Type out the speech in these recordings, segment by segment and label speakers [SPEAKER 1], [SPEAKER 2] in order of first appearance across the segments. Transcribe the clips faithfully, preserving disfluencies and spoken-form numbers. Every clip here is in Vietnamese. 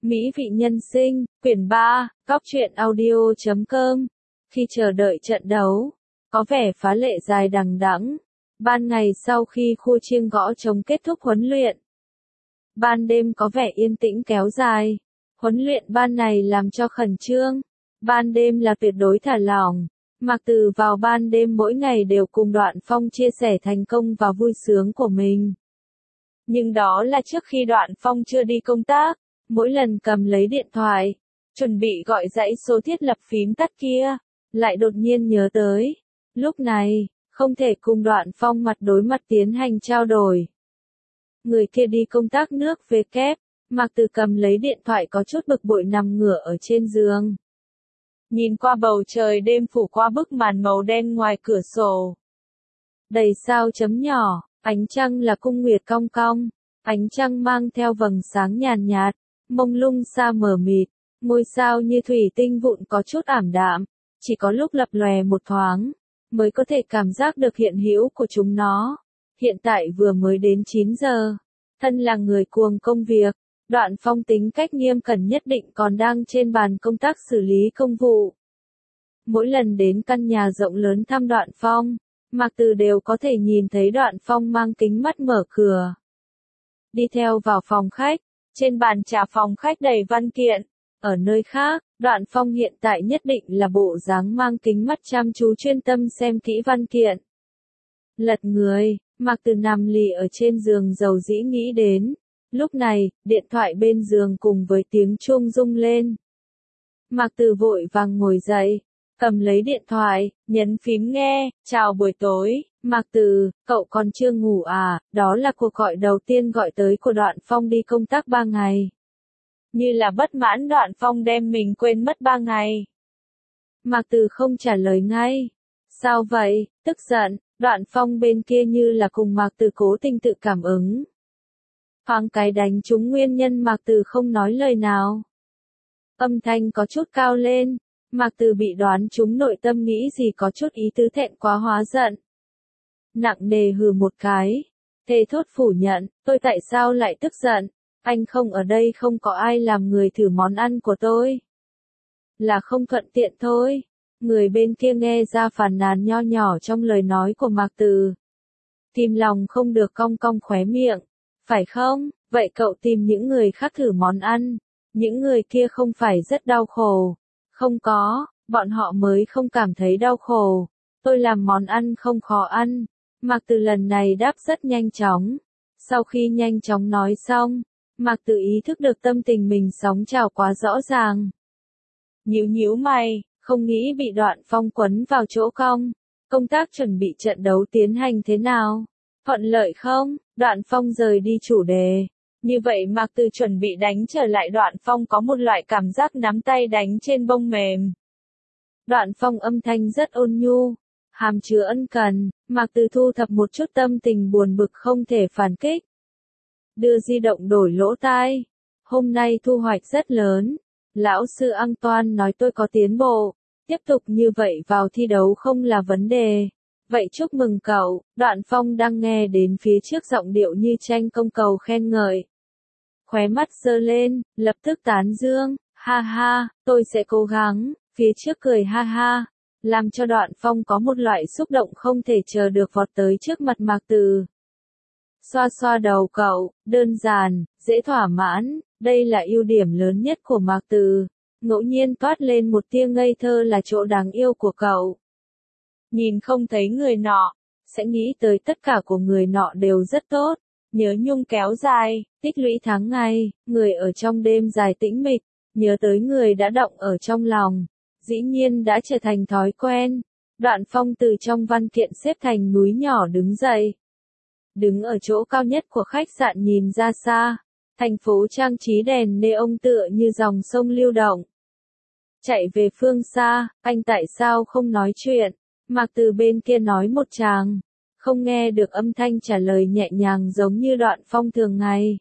[SPEAKER 1] Mỹ vị nhân sinh, quyển ba, góc truyện audio chấm com. Khi chờ đợi trận đấu, có vẻ phá lệ dài đằng đẵng. Ban ngày sau khi khua chiêng gõ trống kết thúc huấn luyện, ban đêm có vẻ yên tĩnh kéo dài. Huấn luyện ban này làm cho khẩn trương, ban đêm là tuyệt đối thả lỏng. Mạc Từ vào ban đêm mỗi ngày đều cùng Đoạn Phong chia sẻ thành công và vui sướng của mình. Nhưng đó là trước khi Đoạn Phong chưa đi công tác. Mỗi lần cầm lấy điện thoại, chuẩn bị gọi dãy số thiết lập phím tắt kia, lại đột nhiên nhớ tới. Lúc này, không thể cùng Đoạn Phong mặt đối mặt tiến hành trao đổi. Người kia đi công tác nước về kép, Mạc Từ cầm lấy điện thoại có chút bực bội nằm ngửa ở trên giường. Nhìn qua bầu trời đêm phủ qua bức màn màu đen ngoài cửa sổ. Đầy sao chấm nhỏ, ánh trăng là cung nguyệt cong cong, ánh trăng mang theo vầng sáng nhàn nhạt. Mông lung xa mờ mịt, ngôi sao như thủy tinh vụn có chút ảm đạm, chỉ có lúc lập lòe một thoáng, mới có thể cảm giác được hiện hữu của chúng nó. Hiện tại vừa mới đến chín giờ, thân là người cuồng công việc, Đoạn Phong tính cách nghiêm cẩn nhất định còn đang trên bàn công tác xử lý công vụ. Mỗi lần đến căn nhà rộng lớn thăm Đoạn Phong, Mạc Từ đều có thể nhìn thấy Đoạn Phong mang kính mắt mở cửa. Đi theo vào phòng khách. Trên bàn trà phòng khách đầy văn kiện. Ở nơi khác, Đoạn Phong hiện tại nhất định là bộ dáng mang kính mắt chăm chú chuyên tâm xem kỹ văn kiện. Lật người, Mạc Từ nằm lì ở trên giường dầu dĩ nghĩ đến. Lúc này, điện thoại bên giường cùng với tiếng chuông rung lên. Mạc Từ vội vàng ngồi dậy, cầm lấy điện thoại, nhấn phím nghe. Chào buổi tối, Mạc Từ, cậu còn chưa ngủ à? Đó là cuộc gọi đầu tiên gọi tới của Đoạn Phong đi công tác ba ngày. Như là bất mãn Đoạn Phong đem mình quên mất ba ngày. Mạc Từ không trả lời ngay. Sao vậy? Tức giận. Đoạn Phong bên kia như là cùng Mạc Từ cố tình tự cảm ứng. Thoáng cái đánh trúng nguyên nhân Mạc Từ không nói lời nào. Âm thanh có chút cao lên. Mạc Từ bị đoán trúng nội tâm nghĩ gì có chút ý tứ thẹn quá hóa giận. Nặng nề hừ một cái. Thề thốt phủ nhận, tôi tại sao lại tức giận? Anh không ở đây không có ai làm người thử món ăn của tôi. Là không thuận tiện thôi. Người bên kia nghe ra phàn nàn nho nhỏ trong lời nói của Mạc Từ. Tìm lòng không được cong cong khóe miệng. Phải không? Vậy cậu tìm những người khác thử món ăn. Những người kia không phải rất đau khổ. Không có, bọn họ mới không cảm thấy đau khổ. Tôi làm món ăn không khó ăn. Mạc Từ lần này đáp rất nhanh chóng. Sau khi nhanh chóng nói xong, Mạc Từ ý thức được tâm tình mình sóng trào quá rõ ràng. Nhíu nhíu mày, không nghĩ bị Đoạn Phong quấn vào chỗ cong. Công tác chuẩn bị trận đấu tiến hành thế nào? Thuận lợi không? Đoạn Phong rời đi chủ đề. Như vậy Mạc Từ chuẩn bị đánh trở lại Đoạn Phong có một loại cảm giác nắm tay đánh trên bông mềm. Đoạn Phong âm thanh rất ôn nhu, hàm chứa ân cần. Mạc Từ thu thập một chút tâm tình buồn bực không thể phản kích. Đưa di động đổi lỗ tai. Hôm nay thu hoạch rất lớn. Lão sư Antoine nói tôi có tiến bộ. Tiếp tục như vậy vào thi đấu không là vấn đề. Vậy chúc mừng cậu. Đoạn Phong đang nghe đến phía trước giọng điệu như tranh công cầu khen ngợi. Khóe mắt giơ lên, lập tức tán dương. Ha ha, tôi sẽ cố gắng. Phía trước cười ha ha. Làm cho Đoạn Phong có một loại xúc động không thể chờ được vọt tới trước mặt Mạc Từ. Xoa xoa đầu cậu, đơn giản, dễ thỏa mãn, đây là ưu điểm lớn nhất của Mạc Từ. Ngẫu nhiên toát lên một tia ngây thơ là chỗ đáng yêu của cậu. Nhìn không thấy người nọ, sẽ nghĩ tới tất cả của người nọ đều rất tốt. Nhớ nhung kéo dài, tích lũy tháng ngày, người ở trong đêm dài tĩnh mịch, nhớ tới người đã động ở trong lòng. Dĩ nhiên đã trở thành thói quen. Đoạn Phong từ trong văn kiện xếp thành núi nhỏ đứng dậy. Đứng ở chỗ cao nhất của khách sạn nhìn ra xa. Thành phố trang trí đèn neon tựa như dòng sông lưu động. Chạy về phương xa, anh tại sao không nói chuyện? Mạc Từ bên kia nói một tràng. Không nghe được âm thanh trả lời nhẹ nhàng giống như Đoạn Phong thường ngày.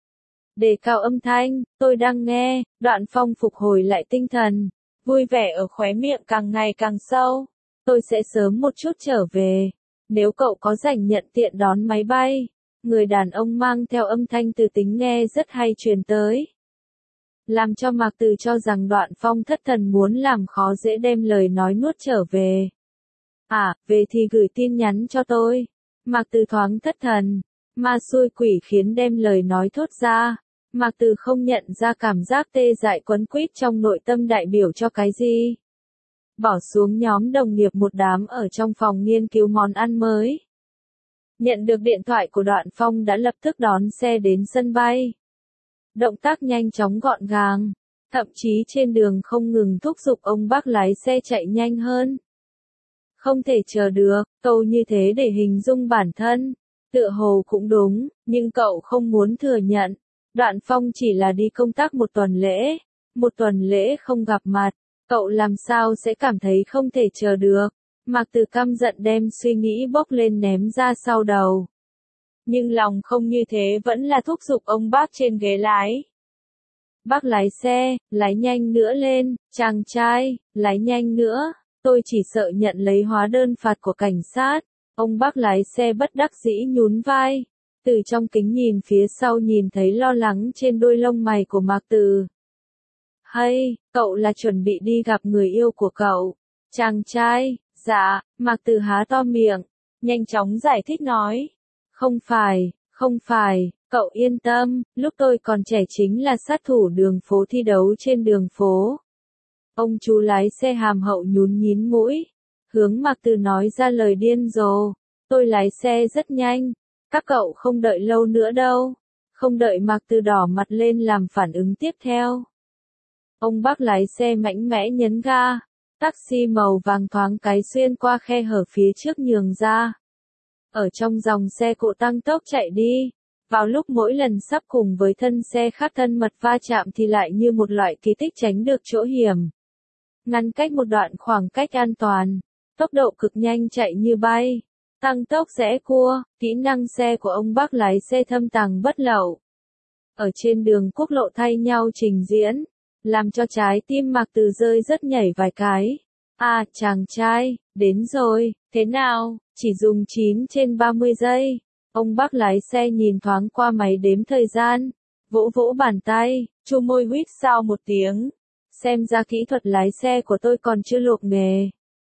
[SPEAKER 1] Đề cao âm thanh, tôi đang nghe. Đoạn Phong phục hồi lại tinh thần. Vui vẻ ở khóe miệng càng ngày càng sâu. Tôi sẽ sớm một chút trở về. Nếu cậu có rảnh nhận tiện đón máy bay. Người đàn ông mang theo âm thanh từ tính nghe rất hay truyền tới. làm cho Mạc Từ cho rằng Đoạn Phong thất thần muốn làm khó dễ đem lời nói nuốt trở về. À, về thì gửi tin nhắn cho tôi. Mạc Từ thoáng thất thần, ma xui quỷ khiến đem lời nói thốt ra. Mạc Từ không nhận ra cảm giác tê dại quấn quýt trong nội tâm đại biểu cho cái gì. Bỏ xuống nhóm đồng nghiệp một đám ở trong phòng nghiên cứu món ăn mới. Nhận được điện thoại của Đoạn Phong đã lập tức đón xe đến sân bay. Động tác nhanh chóng gọn gàng, thậm chí trên đường không ngừng thúc giục ông bác lái xe chạy nhanh hơn. Không thể chờ được, câu như thế để hình dung bản thân, tựa hồ cũng đúng, nhưng cậu không muốn thừa nhận. Đoạn Phong chỉ là đi công tác một tuần lễ, một tuần lễ không gặp mặt, cậu làm sao sẽ cảm thấy không thể chờ được. Mạc Từ căm giận đem suy nghĩ bốc lên ném ra sau đầu. Nhưng lòng không như thế vẫn là thúc giục ông bác trên ghế lái. Bác lái xe, lái nhanh nữa lên, chàng trai, lái nhanh nữa, tôi chỉ sợ nhận lấy hóa đơn phạt của cảnh sát. Ông bác lái xe bất đắc dĩ nhún vai, từ trong kính nhìn phía sau nhìn thấy lo lắng trên đôi lông mày của Mạc Từ. Hay, cậu là chuẩn bị đi gặp người yêu của cậu. Chàng trai, dạ, Mạc Từ há to miệng, nhanh chóng giải thích nói. Không phải, không phải, cậu yên tâm, lúc tôi còn trẻ chính là sát thủ đường phố thi đấu trên đường phố. Ông chú lái xe hàm hậu nhún nhín mũi, hướng Mạc Từ nói ra lời điên rồ. Tôi lái xe rất nhanh, các cậu không đợi lâu nữa đâu. Không đợi Mạc Từ đỏ mặt lên làm phản ứng tiếp theo. Ông bác lái xe mạnh mẽ nhấn ga, taxi màu vàng thoáng cái xuyên qua khe hở phía trước nhường ra. Ở trong dòng xe cộ tăng tốc chạy đi, vào lúc mỗi lần sắp cùng với thân xe khác thân mật va chạm thì lại như một loại kỳ tích tránh được chỗ hiểm. Ngăn cách một đoạn khoảng cách an toàn, tốc độ cực nhanh chạy như bay, tăng tốc rẽ cua, kỹ năng xe của ông bác lái xe thâm tàng bất lậu. Ở trên đường quốc lộ thay nhau trình diễn, làm cho trái tim Mạc Từ rơi rất nhảy vài cái. À, chàng trai, đến rồi, thế nào, chỉ dùng chín trên ba mươi giây. Ông bác lái xe nhìn thoáng qua máy đếm thời gian, vỗ vỗ bàn tay, chu môi huýt sáo một tiếng. Xem ra kỹ thuật lái xe của tôi còn chưa lột nghề.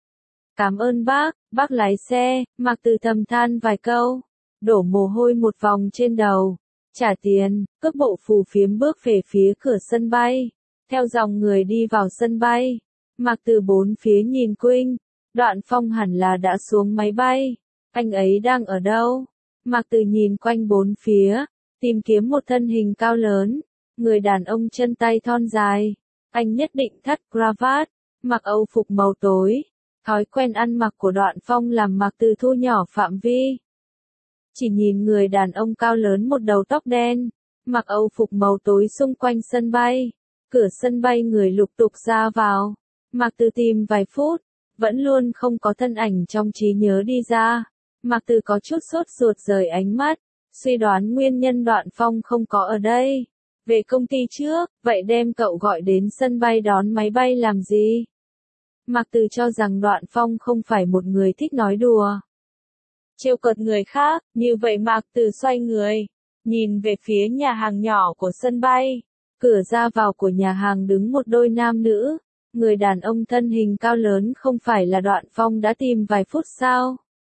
[SPEAKER 1] Cảm ơn bác, bác lái xe, Mạc Từ thầm than vài câu, đổ mồ hôi một vòng trên đầu, trả tiền, cước bộ phù phiếm bước về phía cửa sân bay, theo dòng người đi vào sân bay. Mạc Từ bốn phía nhìn quanh, Đoạn Phong hẳn là đã xuống máy bay, anh ấy đang ở đâu? Mạc Từ nhìn quanh bốn phía, tìm kiếm một thân hình cao lớn, người đàn ông chân tay thon dài, anh nhất định thắt cravat, mặc âu phục màu tối. Thói quen ăn mặc của Đoạn Phong làm Mạc Từ thu nhỏ phạm vi. Chỉ nhìn người đàn ông cao lớn một đầu tóc đen, mặc âu phục màu tối xung quanh sân bay, cửa sân bay người lục tục ra vào. Mạc Từ tìm vài phút, vẫn luôn không có thân ảnh trong trí nhớ đi ra. Mạc Từ có chút sốt ruột rời ánh mắt, suy đoán nguyên nhân Đoạn Phong không có ở đây. Về công ty trước, vậy đem cậu gọi đến sân bay đón máy bay làm gì? Mạc Từ cho rằng Đoạn Phong không phải một người thích nói đùa, trêu cợt người khác, như vậy Mạc Từ xoay người, nhìn về phía nhà hàng nhỏ của sân bay. Cửa ra vào của nhà hàng đứng một đôi nam nữ, người đàn ông thân hình cao lớn không phải là Đoạn Phong đã tìm vài phút sao?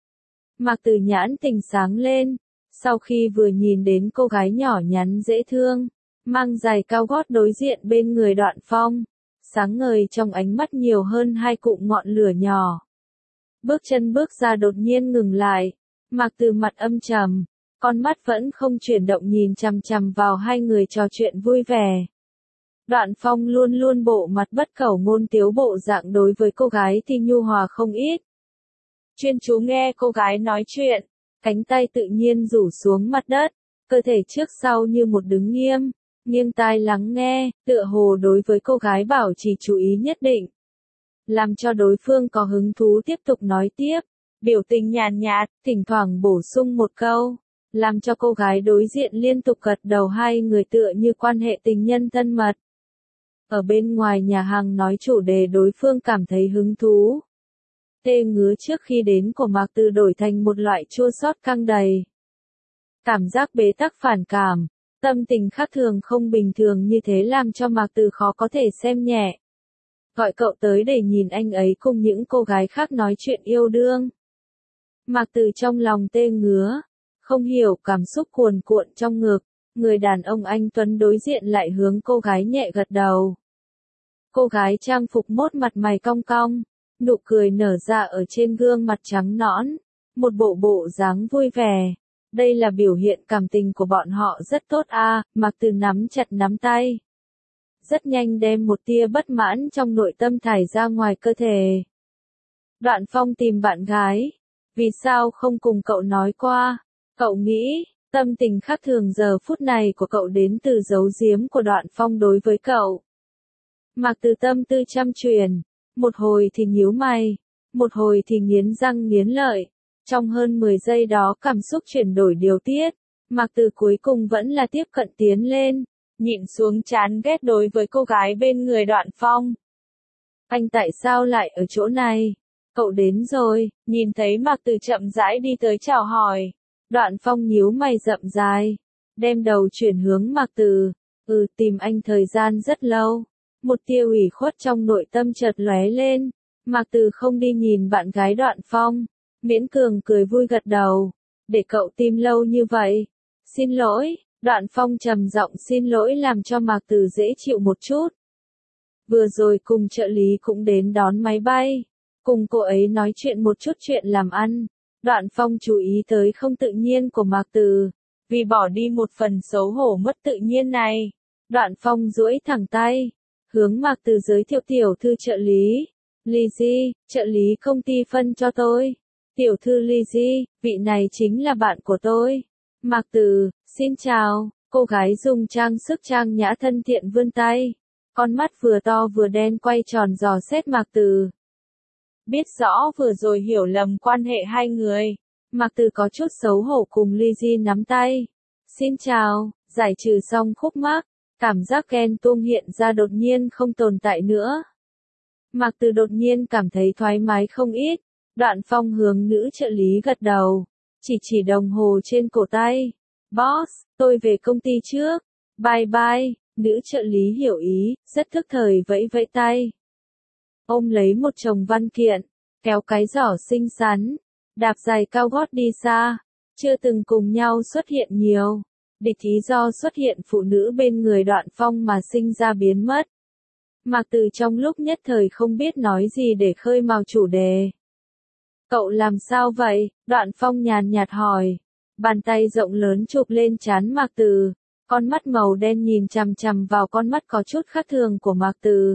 [SPEAKER 1] Mạc Từ nhãn tình sáng lên, sau khi vừa nhìn đến cô gái nhỏ nhắn dễ thương, mang giày cao gót đối diện bên người Đoạn Phong. Sáng ngời trong ánh mắt nhiều hơn hai cụm ngọn lửa nhỏ. Bước chân bước ra đột nhiên ngừng lại, Mạc Từ mặt âm trầm, con mắt vẫn không chuyển động nhìn chằm chằm vào hai người trò chuyện vui vẻ. Đoạn Phong luôn luôn bộ mặt bất cẩu ngôn tiếu bộ dạng đối với cô gái thì nhu hòa không ít. Chuyên chú nghe cô gái nói chuyện, cánh tay tự nhiên rủ xuống mặt đất, cơ thể trước sau như một đứng nghiêm. Nghiêng tai lắng nghe, tựa hồ đối với cô gái bảo trì chú ý nhất định. Làm cho đối phương có hứng thú tiếp tục nói tiếp, biểu tình nhàn nhạt, thỉnh thoảng bổ sung một câu, làm cho cô gái đối diện liên tục gật đầu, hai người tựa như quan hệ tình nhân thân mật. Ở bên ngoài nhà hàng nói chủ đề đối phương cảm thấy hứng thú. Tê ngứa trước khi đến của Mạc Từ đổi thành một loại chua xót căng đầy. Cảm giác bế tắc phản cảm. Tâm tình khác thường không bình thường như thế làm cho Mạc Từ khó có thể xem nhẹ. Gọi cậu tới để nhìn anh ấy cùng những cô gái khác nói chuyện yêu đương. Mạc Từ trong lòng tê ngứa, không hiểu cảm xúc cuồn cuộn trong ngực, người đàn ông anh Tuấn đối diện lại hướng cô gái nhẹ gật đầu. Cô gái trang phục mốt mặt mày cong cong, nụ cười nở ra ở trên gương mặt trắng nõn, một bộ bộ dáng vui vẻ. Đây là biểu hiện cảm tình của bọn họ rất tốt a, à, Mạc Từ nắm chặt nắm tay. Rất nhanh đem một tia bất mãn trong nội tâm thải ra ngoài cơ thể. Đoạn Phong tìm bạn gái. Vì sao không cùng cậu nói qua? Cậu nghĩ, tâm tình khác thường giờ phút này của cậu đến từ giấu giếm của Đoạn Phong đối với cậu. Mạc Từ tâm tư trăm truyền, một hồi thì nhíu mày, một hồi thì nghiến răng nghiến lợi. Trong hơn mười giây đó cảm xúc chuyển đổi điều tiết, Mạc Từ cuối cùng vẫn là tiếp cận tiến lên, nhịn xuống chán ghét đối với cô gái bên người Đoạn Phong. Anh tại sao lại ở chỗ này? Cậu đến rồi, nhìn thấy Mạc Từ chậm rãi đi tới chào hỏi. Đoạn Phong nhíu mày rậm dài, đem đầu chuyển hướng Mạc Từ. Ừ, tìm anh thời gian rất lâu. Một tia ủy khuất trong nội tâm chợt lóe lên. Mạc Từ không đi nhìn bạn gái Đoạn Phong, miễn cường cười vui gật đầu. Để cậu tìm lâu như vậy. Xin lỗi, Đoạn Phong trầm giọng xin lỗi làm cho Mạc Từ dễ chịu một chút. Vừa rồi cùng trợ lý cũng đến đón máy bay, cùng cô ấy nói chuyện một chút chuyện làm ăn. Đoạn Phong chú ý tới không tự nhiên của Mạc Từ, vì bỏ đi một phần xấu hổ mất tự nhiên này. Đoạn Phong duỗi thẳng tay, hướng Mạc Từ giới thiệu tiểu thư trợ lý. Lizzy, trợ lý công ty phân cho tôi. Tiểu thư Lizzy, vị này chính là bạn của tôi. Mạc Từ, xin chào. Cô gái dùng trang sức trang nhã thân thiện vươn tay. Con mắt vừa to vừa đen quay tròn dò xét Mạc Từ. Biết rõ vừa rồi hiểu lầm quan hệ hai người. Mạc Từ có chút xấu hổ cùng Lizzy nắm tay. Xin chào, giải trừ xong khúc mắc. Cảm giác ghen tuông hiện ra đột nhiên không tồn tại nữa. Mạc Từ đột nhiên cảm thấy thoải mái không ít. Đoạn Phong hướng nữ trợ lý gật đầu, chỉ chỉ đồng hồ trên cổ tay. Boss, tôi về công ty trước. Bye bye. Nữ trợ lý hiểu ý, rất thức thời vẫy vẫy tay. Ôm lấy một chồng văn kiện, kéo cái giỏ xinh xắn, đạp giày cao gót đi xa. Chưa từng cùng nhau xuất hiện nhiều. Địch ý do xuất hiện phụ nữ bên người Đoạn Phong mà sinh ra biến mất. Mạc Từ trong lúc nhất thời không biết nói gì để khơi mào chủ đề. Cậu làm sao vậy? Đoạn Phong nhàn nhạt hỏi. Bàn tay rộng lớn chụp lên trán Mạc Từ. Con mắt màu đen nhìn chằm chằm vào con mắt có chút khác thường của Mạc Từ.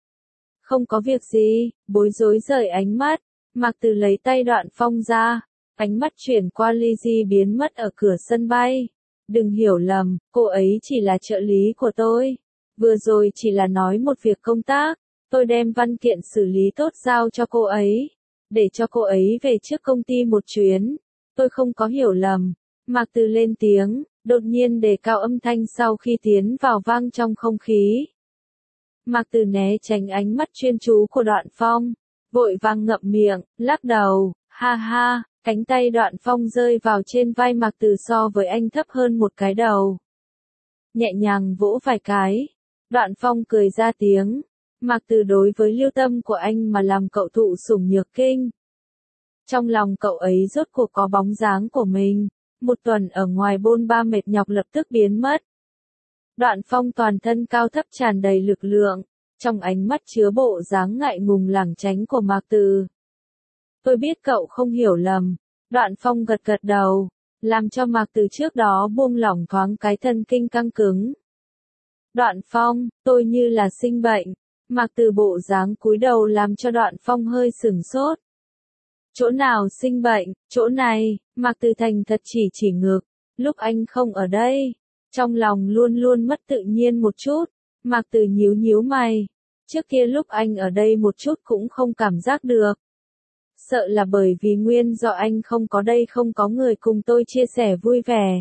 [SPEAKER 1] Không có việc gì, bối rối rời ánh mắt. Mạc Từ lấy tay Đoạn Phong ra. Ánh mắt chuyển qua Lizzy biến mất ở cửa sân bay. Đừng hiểu lầm, cô ấy chỉ là trợ lý của tôi. Vừa rồi chỉ là nói một việc công tác. Tôi đem văn kiện xử lý tốt giao cho cô ấy. Để cho cô ấy về trước công ty một chuyến. Tôi không có hiểu lầm. Mạc Từ lên tiếng, đột nhiên đề cao âm thanh sau khi tiến vào vang trong không khí. Mạc Từ né tránh ánh mắt chuyên chú của Đoạn Phong. Vội vàng ngậm miệng, lắc đầu, ha ha. Cánh tay Đoạn Phong rơi vào trên vai Mạc Từ so với anh thấp hơn một cái đầu. Nhẹ nhàng vỗ vài cái. Đoạn Phong cười ra tiếng. Mạc Từ đối với lưu tâm của anh mà làm cậu thụ sủng nhược kinh. Trong lòng cậu ấy rốt cuộc có bóng dáng của mình. Một tuần ở ngoài bôn ba mệt nhọc lập tức biến mất. Đoạn Phong toàn thân cao thấp tràn đầy lực lượng. Trong ánh mắt chứa bộ dáng ngại ngùng lảng tránh của Mạc Từ. Tôi biết cậu không hiểu lầm. Đoạn Phong gật gật đầu, làm cho Mạc Từ trước đó buông lỏng thoáng cái thân kinh căng cứng. Đoạn Phong, tôi như là sinh bệnh. Mạc Từ bộ dáng cúi đầu làm cho Đoạn Phong hơi sửng sốt. Chỗ nào sinh bệnh? Chỗ này. Mạc Từ thành thật chỉ chỉ ngực. Lúc anh không ở đây, trong lòng luôn luôn mất tự nhiên một chút. Mạc Từ nhíu nhíu mày. Trước kia lúc anh ở đây một chút cũng không cảm giác được. Sợ là bởi vì nguyên do anh không có đây không có người cùng tôi chia sẻ vui vẻ.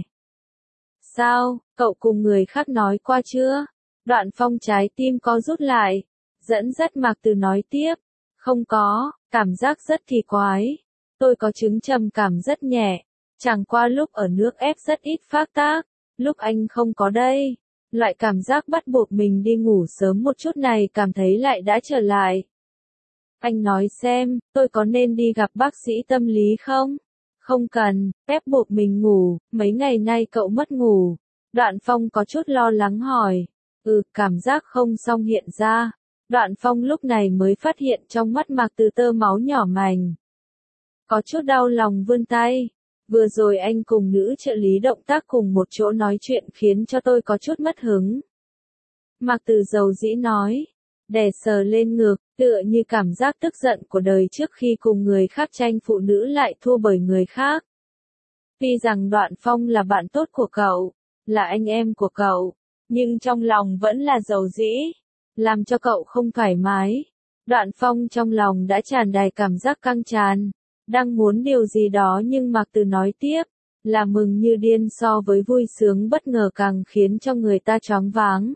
[SPEAKER 1] Sao, cậu cùng người khác nói qua chưa? Đoạn Phong trái tim có rút lại. Dẫn dắt Mạc Từ nói tiếp. Không có, cảm giác rất kỳ quái. Tôi có chứng trầm cảm rất nhẹ. Chẳng qua lúc ở nước ép rất ít phát tác. Lúc anh không có đây, loại cảm giác bắt buộc mình đi ngủ sớm một chút này cảm thấy lại đã trở lại. Anh nói xem, tôi có nên đi gặp bác sĩ tâm lý không? Không cần, ép buộc mình ngủ, mấy ngày nay cậu mất ngủ. Đoạn Phong có chút lo lắng hỏi. Ừ, cảm giác không xong hiện ra. Đoạn Phong lúc này mới phát hiện trong mắt Mạc Từ tơ máu nhỏ mảnh. Có chút đau lòng vươn tay. Vừa rồi anh cùng nữ trợ lý động tác cùng một chỗ nói chuyện khiến cho tôi có chút mất hứng. Mạc Từ dầu dĩ nói. Đè sờ lên ngực, tựa như cảm giác tức giận của đời trước khi cùng người khác tranh phụ nữ lại thua bởi người khác. Tuy rằng Đoạn Phong là bạn tốt của cậu, là anh em của cậu, nhưng trong lòng vẫn là dầu dĩ, làm cho cậu không thoải mái. Đoạn Phong trong lòng đã tràn đầy cảm giác căng tràn, đang muốn điều gì đó nhưng Mạc Từ nói tiếp, là mừng như điên so với vui sướng bất ngờ càng khiến cho người ta choáng váng.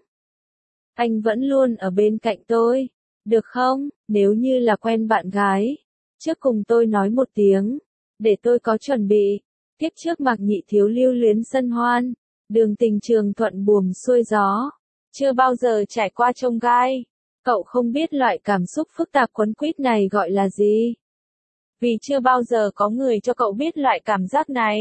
[SPEAKER 1] Anh vẫn luôn ở bên cạnh tôi, được không, nếu như là quen bạn gái, trước cùng tôi nói một tiếng, để tôi có chuẩn bị. Kiếp trước Mạc Nhị Thiếu lưu luyến sân hoan, đường tình trường thuận buồm xuôi gió, chưa bao giờ trải qua chông gai. Cậu không biết loại cảm xúc phức tạp quấn quýt này gọi là gì. Vì chưa bao giờ có người cho cậu biết loại cảm giác này.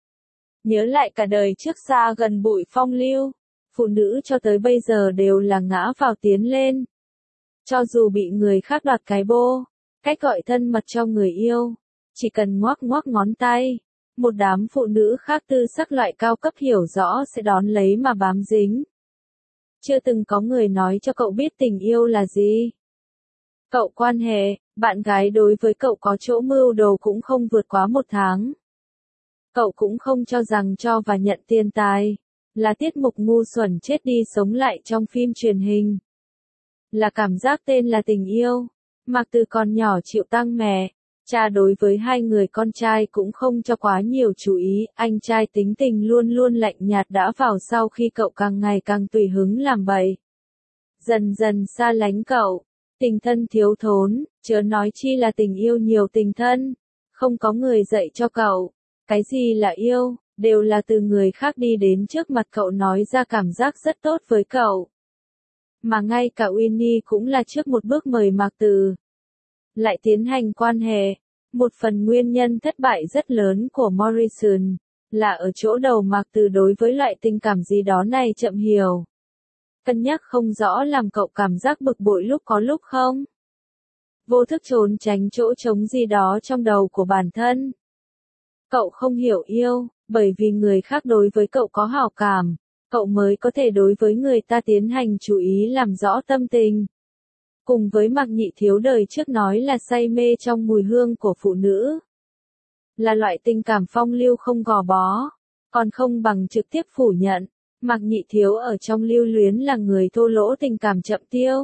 [SPEAKER 1] Nhớ lại cả đời trước xa gần bụi phong lưu, phụ nữ cho tới bây giờ đều là ngã vào tiến lên. Cho dù bị người khác đoạt cái bô, cách gọi thân mật cho người yêu, chỉ cần ngoắc ngoắc ngón tay, một đám phụ nữ khác tư sắc loại cao cấp hiểu rõ sẽ đón lấy mà bám dính. Chưa từng có người nói cho cậu biết tình yêu là gì. Cậu quan hệ, bạn gái đối với cậu có chỗ mưu đồ cũng không vượt quá một tháng. Cậu cũng không cho rằng cho và nhận tiền tài là tiết mục ngu xuẩn chết đi sống lại trong phim truyền hình. Là cảm giác tên là tình yêu. Mạc Từ còn nhỏ chịu tang mẹ, cha đối với hai người con trai cũng không cho quá nhiều chú ý, anh trai tính tình luôn luôn lạnh nhạt đã vào sau khi cậu càng ngày càng tùy hứng làm bậy. Dần dần xa lánh cậu, tình thân thiếu thốn, chớ nói chi là tình yêu nhiều tình thân, không có người dạy cho cậu. Cái gì là yêu, đều là từ người khác đi đến trước mặt cậu nói ra cảm giác rất tốt với cậu. Mà ngay cả Winnie cũng là trước một bước mời Mạc Từ lại tiến hành quan hệ. Một phần nguyên nhân thất bại rất lớn của Morrison là ở chỗ đầu Mạc Từ đối với loại tình cảm gì đó này chậm hiểu. Cân nhắc không rõ làm cậu cảm giác bực bội lúc có lúc không. Vô thức trốn tránh chỗ trống gì đó trong đầu của bản thân. Cậu không hiểu yêu, bởi vì người khác đối với cậu có hảo cảm, cậu mới có thể đối với người ta tiến hành chú ý làm rõ tâm tình. Cùng với Mạc Nhị Thiếu đời trước nói là say mê trong mùi hương của phụ nữ. Là loại tình cảm phong lưu không gò bó, còn không bằng trực tiếp phủ nhận. Mạc Nhị Thiếu ở trong lưu luyến là người thô lỗ tình cảm chậm tiêu.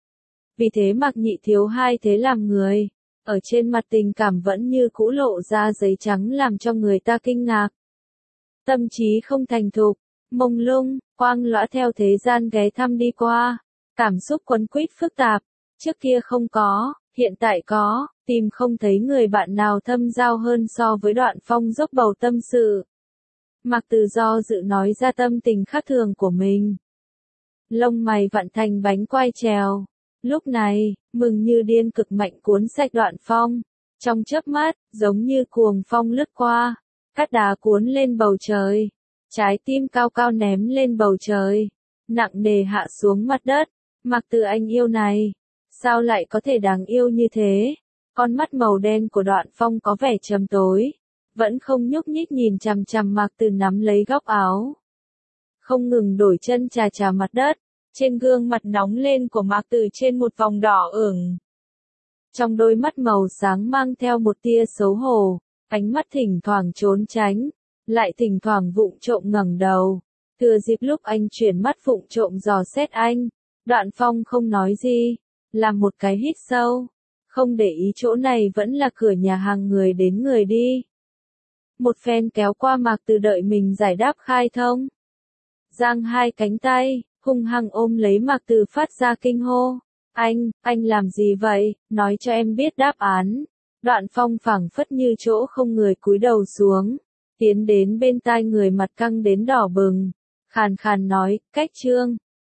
[SPEAKER 1] Vì thế Mạc Nhị Thiếu hai thế làm người, ở trên mặt tình cảm vẫn như cũ lộ ra giấy trắng làm cho người ta kinh ngạc. Tâm trí không thành thục, mông lung, quang lõa theo thế gian ghé thăm đi qua, cảm xúc quấn quýt phức tạp, trước kia không có, hiện tại có, tìm không thấy người bạn nào thâm giao hơn so với Đoạn Phong dốc bầu tâm sự. Mạc Từ do dự nói ra tâm tình khác thường của mình. Lông mày vặn thành bánh quai trèo. Lúc này, mừng như điên cực mạnh cuốn sạch Đoạn Phong. Trong chớp mắt, giống như cuồng phong lướt qua, cát đá cuốn lên bầu trời. Trái tim cao cao ném lên bầu trời, nặng nề hạ xuống mặt đất. Mạc Từ anh yêu này, sao lại có thể đáng yêu như thế? Con mắt màu đen của Đoạn Phong có vẻ trầm tối, vẫn không nhúc nhích nhìn chằm chằm Mạc Từ nắm lấy góc áo. Không ngừng đổi chân chà chà mặt đất, trên gương mặt nóng lên của Mạc Từ trên một vòng đỏ ửng. Trong đôi mắt màu sáng mang theo một tia xấu hổ, ánh mắt thỉnh thoảng trốn tránh, lại thỉnh thoảng vụng trộm ngẩng đầu. Thừa dịp lúc anh chuyển mắt vụng trộm dò xét anh, Đoạn Phong không nói gì, làm một cái hít sâu, không để ý chỗ này vẫn là cửa nhà hàng người đến người đi. Một phen kéo qua Mạc Từ đợi mình giải đáp khai thông. Giang hai cánh tay, hung hăng ôm lấy Mạc Từ phát ra kinh hô. Anh, anh làm gì vậy, nói cho em biết đáp án. Đoạn Phong phảng phất như chỗ không người cúi đầu xuống, tiến đến bên tai người mặt căng đến đỏ bừng, khàn khàn nói, cách trương.